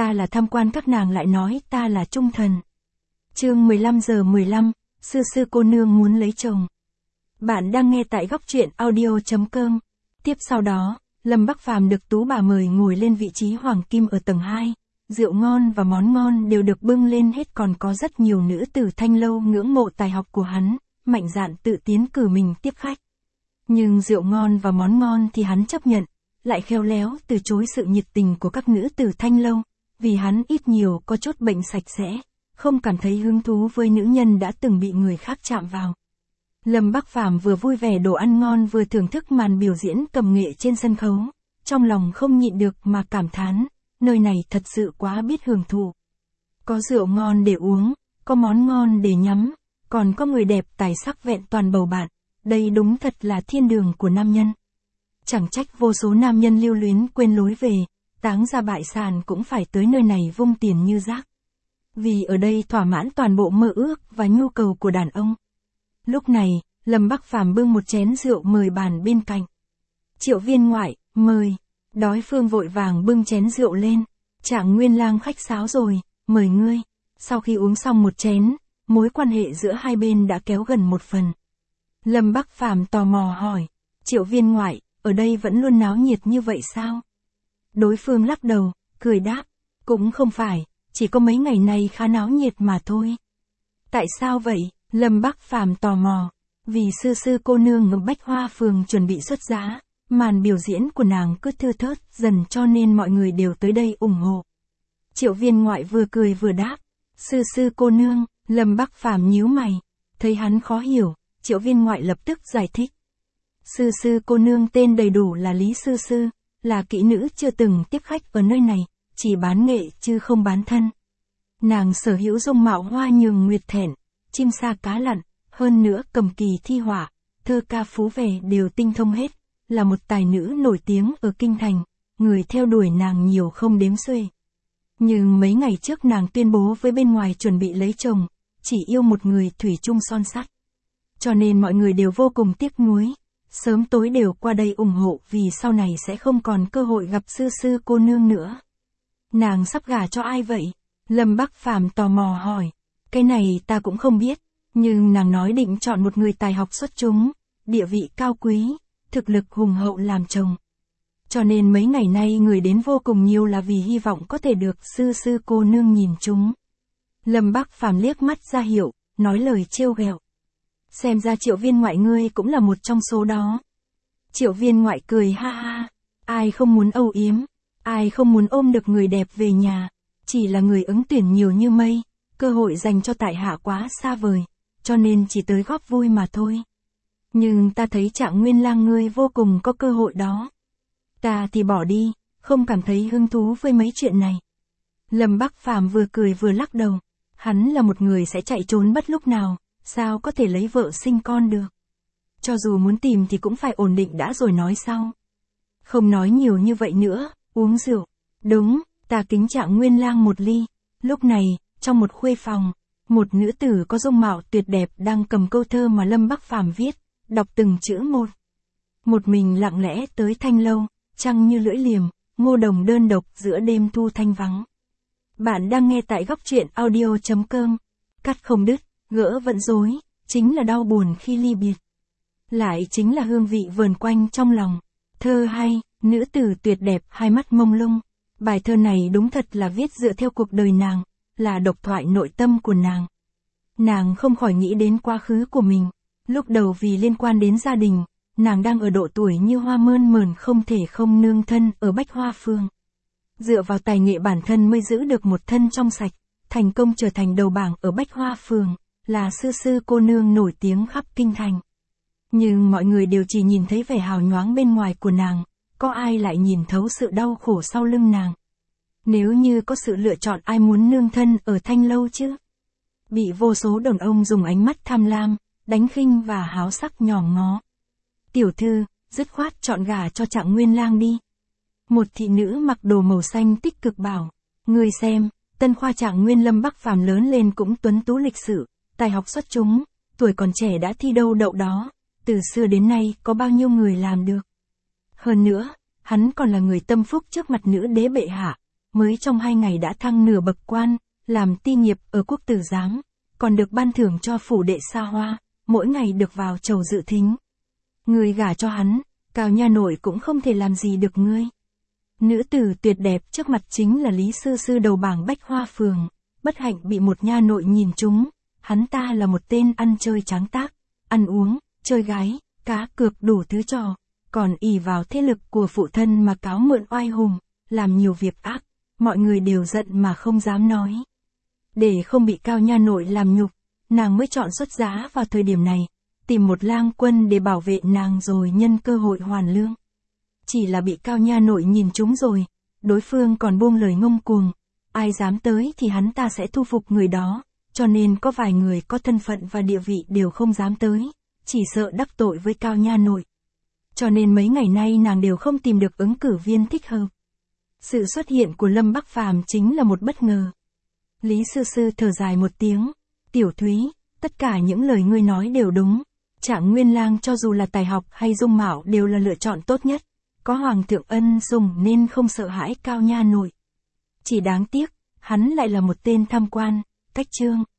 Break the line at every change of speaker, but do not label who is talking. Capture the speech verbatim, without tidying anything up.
ta là tham quan các nàng lại nói ta là trung thần. Chương mười lăm giờ mười lăm, sư sư cô nương muốn lấy chồng. Bạn đang nghe tại góc truyện audio chấm com. Tiếp sau đó, Lâm Bắc Phàm được Tú bà mời ngồi lên vị trí hoàng kim ở tầng hai. Rượu ngon và món ngon đều được bưng lên hết, còn có rất nhiều nữ tử Thanh Lâu ngưỡng mộ tài học của hắn, mạnh dạn tự tiến cử mình tiếp khách. Nhưng rượu ngon và món ngon thì hắn chấp nhận, lại khéo léo từ chối sự nhiệt tình của các nữ tử Thanh Lâu, vì hắn ít nhiều có chút bệnh sạch sẽ, không cảm thấy hứng thú với nữ nhân đã từng bị người khác chạm vào. Lâm Bắc Phàm vừa vui vẻ đồ ăn ngon vừa thưởng thức màn biểu diễn cầm nghệ trên sân khấu, trong lòng không nhịn được mà cảm thán, nơi này thật sự quá biết hưởng thụ. Có rượu ngon để uống, có món ngon để nhắm, còn có người đẹp tài sắc vẹn toàn bầu bạn, đây đúng thật là thiên đường của nam nhân. Chẳng trách vô số nam nhân lưu luyến quên lối về, táng ra bại sản cũng phải tới nơi này vung tiền như rác. Vì ở đây thỏa mãn toàn bộ mơ ước và nhu cầu của đàn ông. Lúc này, Lâm Bắc Phàm bưng một chén rượu mời bàn bên cạnh. Triệu Viên ngoại, mời. Đối phương vội vàng bưng chén rượu lên. Trạng Nguyên Lang khách sáo rồi, mời ngươi. Sau khi uống xong một chén, mối quan hệ giữa hai bên đã kéo gần một phần. Lâm Bắc Phàm tò mò hỏi, Triệu Viên ngoại, ở đây vẫn luôn náo nhiệt như vậy sao? Đối phương lắc đầu, cười đáp, cũng không phải, chỉ có mấy ngày nay khá náo nhiệt mà thôi. Tại sao vậy? Lâm Bắc Phàm tò mò, vì sư sư cô nương ở Bách Hoa Phường chuẩn bị xuất giá, màn biểu diễn của nàng cứ thưa thớt dần cho nên mọi người đều tới đây ủng hộ. Triệu Viên ngoại vừa cười vừa đáp, sư sư cô nương. Lâm Bắc Phàm nhíu mày, thấy hắn khó hiểu, Triệu Viên ngoại lập tức giải thích. Sư sư cô nương tên đầy đủ là Lý Sư Sư, là kỹ nữ chưa từng tiếp khách ở nơi này, chỉ bán nghệ chứ không bán thân. Nàng sở hữu dung mạo hoa nhường nguyệt thẹn, chim sa cá lặn, hơn nữa cầm kỳ thi họa, thơ ca phú về đều tinh thông hết, là một tài nữ nổi tiếng ở kinh thành, người theo đuổi nàng nhiều không đếm xuể. Nhưng mấy ngày trước nàng tuyên bố với bên ngoài chuẩn bị lấy chồng, chỉ yêu một người thủy chung son sắt. Cho nên mọi người đều vô cùng tiếc nuối, sớm tối đều qua đây ủng hộ vì sau này sẽ không còn cơ hội gặp sư sư cô nương nữa. Nàng sắp gả cho ai vậy? Lâm Bắc Phàm tò mò hỏi. Cái này ta cũng không biết, nhưng nàng nói định chọn một người tài học xuất chúng, địa vị cao quý, thực lực hùng hậu làm chồng. Cho nên mấy ngày nay người đến vô cùng nhiều là vì hy vọng có thể được sư sư cô nương nhìn chúng. Lâm Bắc Phàm liếc mắt ra hiệu, nói lời trêu ghẹo. Xem ra Triệu Viên ngoại ngươi cũng là một trong số đó. Triệu Viên ngoại cười ha ha, ai không muốn âu yếm, ai không muốn ôm được người đẹp về nhà, chỉ là người ứng tuyển nhiều như mây, cơ hội dành cho tại hạ quá xa vời, cho nên chỉ tới góp vui mà thôi. Nhưng ta thấy Trạng Nguyên Lang ngươi vô cùng có cơ hội đó. Ta thì bỏ đi, không cảm thấy hứng thú với mấy chuyện này. Lâm Bắc Phàm vừa cười vừa lắc đầu, hắn là một người sẽ chạy trốn bất lúc nào, sao có thể lấy vợ sinh con được. Cho dù muốn tìm thì cũng phải ổn định đã rồi nói sau. Không nói nhiều như vậy nữa, uống rượu. Đúng, ta kính Trạng Nguyên Lang một ly. Lúc này, trong một khuê phòng, một nữ tử có dung mạo tuyệt đẹp đang cầm câu thơ mà Lâm Bắc Phàm viết, đọc từng chữ một. Một mình lặng lẽ tới Thanh Lâu, trăng như lưỡi liềm, ngô đồng đơn độc giữa đêm thu thanh vắng. Bạn đang nghe tại góc truyện audio chấm com. Cắt không đứt, gỡ vẫn rối, chính là đau buồn khi ly biệt. Lại chính là hương vị vờn quanh trong lòng. Thơ hay, nữ tử tuyệt đẹp, hai mắt mông lung. Bài thơ này đúng thật là viết dựa theo cuộc đời nàng, là độc thoại nội tâm của nàng. Nàng không khỏi nghĩ đến quá khứ của mình. Lúc đầu vì liên quan đến gia đình, nàng đang ở độ tuổi như hoa mơn mởn không thể không nương thân ở Bách Hoa Phường. Dựa vào tài nghệ bản thân mới giữ được một thân trong sạch, thành công trở thành đầu bảng ở Bách Hoa Phường, là sư sư cô nương nổi tiếng khắp kinh thành. Nhưng mọi người đều chỉ nhìn thấy vẻ hào nhoáng bên ngoài của nàng, có ai lại nhìn thấu sự đau khổ sau lưng nàng. Nếu như có sự lựa chọn ai muốn nương thân ở Thanh Lâu chứ? Bị vô số đàn ông dùng ánh mắt tham lam, đánh khinh và háo sắc nhòm ngó. Tiểu thư, dứt khoát chọn gả cho Trạng Nguyên Lang đi. Một thị nữ mặc đồ màu xanh tích cực bảo, ngươi xem, tân khoa Trạng Nguyên Lâm Bắc Phàm lớn lên cũng tuấn tú lịch sự, tài học xuất chúng, tuổi còn trẻ đã thi đâu đậu đó, từ xưa đến nay có bao nhiêu người làm được. Hơn nữa, hắn còn là người tâm phúc trước mặt nữ đế bệ hạ, mới trong hai ngày đã thăng nửa bậc quan, làm ti nghiệp ở quốc tử giám, còn được ban thưởng cho phủ đệ xa hoa, mỗi ngày được vào chầu dự thính. Người gả cho hắn, Cao nha nội cũng không thể làm gì được ngươi. Nữ tử tuyệt đẹp trước mặt chính là Lý Sư Sư đầu bảng Bách Hoa Phường, bất hạnh bị một nha nội nhìn trúng, hắn ta là một tên ăn chơi tráng tác, ăn uống, chơi gái, cá cược đủ thứ trò, còn ỷ vào thế lực của phụ thân mà cáo mượn oai hùng, làm nhiều việc ác, mọi người đều giận mà không dám nói. Để không bị Cao nha nội làm nhục, nàng mới chọn xuất giá vào thời điểm này, tìm một lang quân để bảo vệ nàng rồi nhân cơ hội hoàn lương. Chỉ là bị Cao nha nội nhìn trúng rồi, đối phương còn buông lời ngông cuồng, ai dám tới thì hắn ta sẽ thu phục người đó, cho nên có vài người có thân phận và địa vị đều không dám tới, chỉ sợ đắc tội với Cao nha nội. Cho nên mấy ngày nay nàng đều không tìm được ứng cử viên thích hợp. Sự xuất hiện của Lâm Bắc Phàm chính là một bất ngờ. Lý Sư Sư thở dài một tiếng, Tiểu Thúy, tất cả những lời ngươi nói đều đúng, Trạng Nguyên Lang cho dù là tài học hay dung mạo đều là lựa chọn tốt nhất, có Hoàng thượng ân sủng nên không sợ hãi Cao nha nội. Chỉ đáng tiếc, hắn lại là một tên tham quan, cách trương.